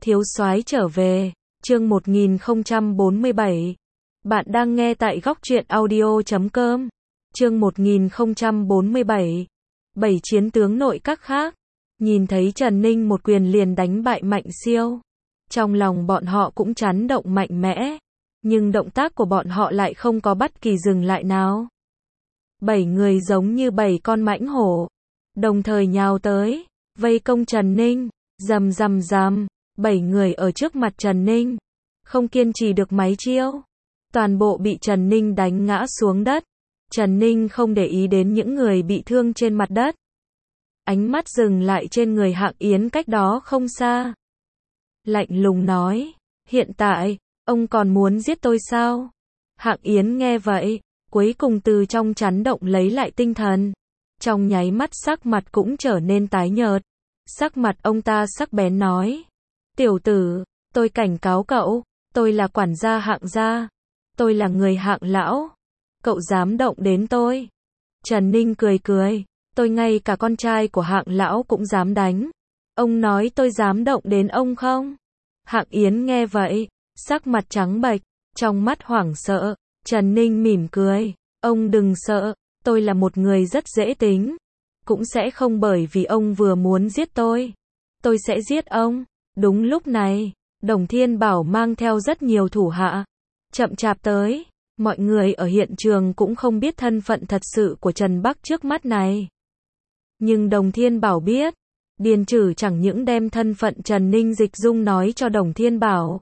Thiếu soái trở về, chương 1047. Bạn đang nghe tại góc truyện audio.com. Chương 1047. 7 chiến tướng nội các khác. Nhìn thấy Trần Ninh một quyền liền đánh bại Mạnh Siêu. Trong lòng bọn họ cũng chấn động mạnh mẽ. Nhưng động tác của bọn họ lại không có bất kỳ dừng lại nào. 7 người giống như 7 con mãnh hổ. Đồng thời nhào tới, vây công Trần Ninh. Rầm rầm rầm. 7 người ở trước mặt Trần Ninh. Không kiên trì được mấy chiêu. Toàn bộ bị Trần Ninh đánh ngã xuống đất. Trần Ninh không để ý đến những người bị thương trên mặt đất. Ánh mắt dừng lại trên người Hạng Yến cách đó không xa. Lạnh lùng nói, hiện tại, ông còn muốn giết tôi sao? Hạng Yến nghe vậy, cuối cùng từ trong chấn động lấy lại tinh thần. Trong nháy mắt sắc mặt cũng trở nên tái nhợt. Sắc mặt ông ta sắc bén nói, tiểu tử, tôi cảnh cáo cậu, tôi là quản gia Hạng gia. Tôi là người Hạng lão. Cậu dám động đến tôi. Trần Ninh cười cười, tôi ngay cả con trai của Hạng lão cũng dám đánh. Ông nói tôi dám động đến ông không? Hạng Yến nghe vậy, sắc mặt trắng bệch, trong mắt hoảng sợ. Trần Ninh mỉm cười, ông đừng sợ, tôi là một người rất dễ tính. Cũng sẽ không bởi vì ông vừa muốn giết tôi sẽ giết ông. Đúng lúc này, Đồng Thiên Bảo mang theo rất nhiều thủ hạ, chậm chạp tới. Mọi người ở hiện trường cũng không biết thân phận thật sự của Trần Bắc trước mắt này. Nhưng Đồng Thiên Bảo biết, Điền Trử chẳng những đem thân phận Trần Ninh Dịch Dung nói cho Đồng Thiên Bảo,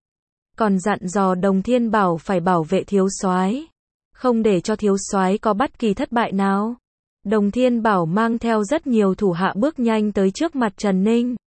còn dặn dò Đồng Thiên Bảo phải bảo vệ thiếu soái, không để cho thiếu soái có bất kỳ thất bại nào. Đồng Thiên Bảo mang theo rất nhiều thủ hạ bước nhanh tới trước mặt Trần Ninh.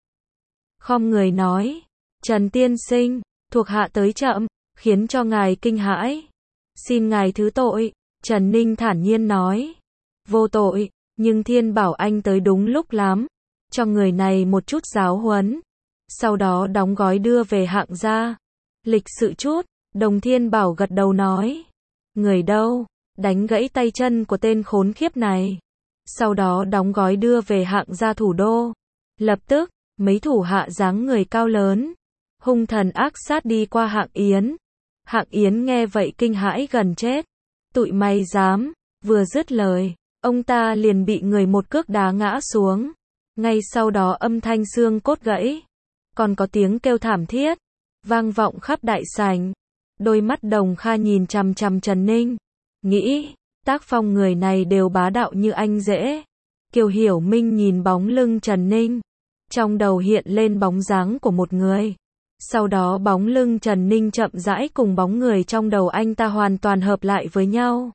Khom người nói, Trần tiên sinh, thuộc hạ tới chậm, khiến cho ngài kinh hãi. Xin ngài thứ tội. Trần Ninh thản nhiên nói, vô tội, nhưng Thiên Bảo anh tới đúng lúc lắm. Cho người này một chút giáo huấn. Sau đó đóng gói đưa về Hạng gia. Lịch sự chút, Đồng Thiên Bảo gật đầu nói, người đâu, đánh gãy tay chân của tên khốn khiếp này. Sau đó đóng gói đưa về Hạng gia thủ đô. Lập tức, mấy thủ hạ dáng người cao lớn, hung thần ác sát đi qua Hạng Yến. Hạng Yến nghe vậy kinh hãi gần chết. Tụi mày dám, vừa dứt lời, ông ta liền bị người một cước đá ngã xuống. Ngay sau đó âm thanh xương cốt gãy, còn có tiếng kêu thảm thiết, vang vọng khắp đại sảnh. Đôi mắt Đồng Kha nhìn chằm chằm Trần Ninh, nghĩ, tác phong người này đều bá đạo như anh rể. Kiều Hiểu Minh nhìn bóng lưng Trần Ninh, trong đầu hiện lên bóng dáng của một người. Sau đó bóng lưng Trần Ninh chậm rãi cùng bóng người trong đầu anh ta hoàn toàn hợp lại với nhau.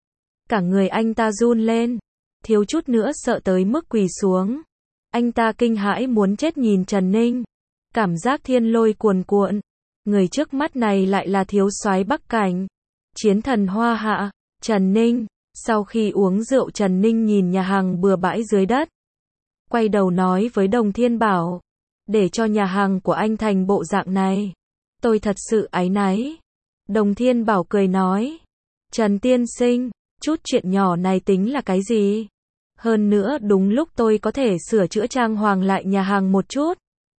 Cả người anh ta run lên, thiếu chút nữa sợ tới mức quỳ xuống. Anh ta kinh hãi muốn chết nhìn Trần Ninh, cảm giác thiên lôi cuồn cuộn. Người trước mắt này lại là thiếu soái Bắc Cảnh, chiến thần Hoa Hạ, Trần Ninh. Sau khi uống rượu, Trần Ninh nhìn nhà hàng bừa bãi dưới đất, quay đầu nói với Đồng Thiên Bảo, để cho nhà hàng của anh thành bộ dạng này, tôi thật sự áy náy. Đồng Thiên Bảo cười nói, Trần tiên sinh, chút chuyện nhỏ này tính là cái gì? Hơn nữa đúng lúc tôi có thể sửa chữa trang hoàng lại nhà hàng một chút,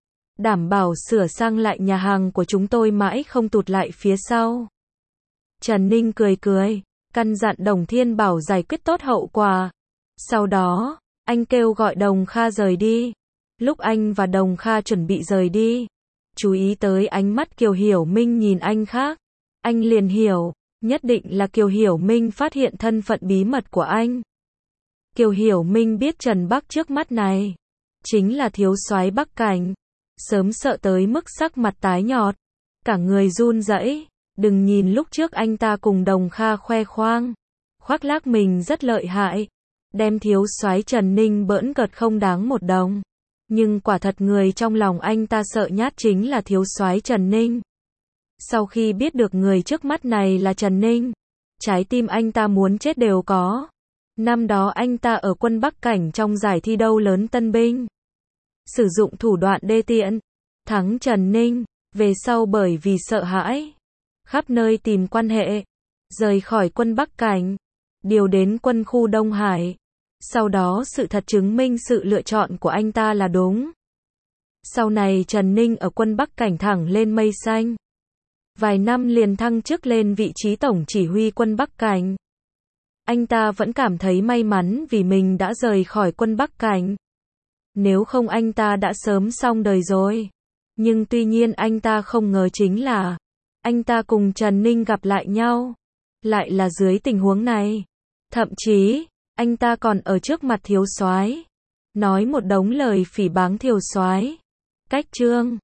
đảm bảo sửa sang lại nhà hàng của chúng tôi mãi không tụt lại phía sau. Trần Ninh cười cười, căn dặn Đồng Thiên Bảo giải quyết tốt hậu quả. Sau đó, anh kêu gọi Đồng Kha rời đi. Lúc anh và Đồng Kha chuẩn bị rời đi, chú ý tới ánh mắt Kiều Hiểu Minh nhìn anh khác. Anh liền hiểu, nhất định là Kiều Hiểu Minh phát hiện thân phận bí mật của anh. Kiều Hiểu Minh biết Trần Bắc trước mắt này chính là thiếu soái Bắc Cảnh, sớm sợ tới mức sắc mặt tái nhợt, cả người run rẩy. Đừng nhìn lúc trước anh ta cùng Đồng Kha khoe khoang, khoác lác mình rất lợi hại, đem thiếu soái Trần Ninh bỡn cợt không đáng một đồng. Nhưng quả thật người trong lòng anh ta sợ nhát chính là thiếu soái Trần Ninh. Sau khi biết được người trước mắt này là Trần Ninh, trái tim anh ta muốn chết đều có. Năm đó anh ta ở quân Bắc Cảnh trong giải thi đấu lớn tân binh, sử dụng thủ đoạn đê tiện, thắng Trần Ninh. Về sau bởi vì sợ hãi, khắp nơi tìm quan hệ, rời khỏi quân Bắc Cảnh, điều đến quân khu Đông Hải. Sau đó sự thật chứng minh sự lựa chọn của anh ta là đúng. Sau này Trần Ninh ở quân Bắc Cảnh thẳng lên mây xanh. Vài năm liền thăng chức lên vị trí tổng chỉ huy quân Bắc Cảnh. Anh ta vẫn cảm thấy may mắn vì mình đã rời khỏi quân Bắc Cảnh. Nếu không anh ta đã sớm xong đời rồi. Nhưng tuy nhiên anh ta không ngờ chính là anh ta cùng Trần Ninh gặp lại nhau. Lại là dưới tình huống này. Thậm chí, anh ta còn ở trước mặt Thiếu Soái nói một đống lời phỉ báng Thiếu Soái. Cách chương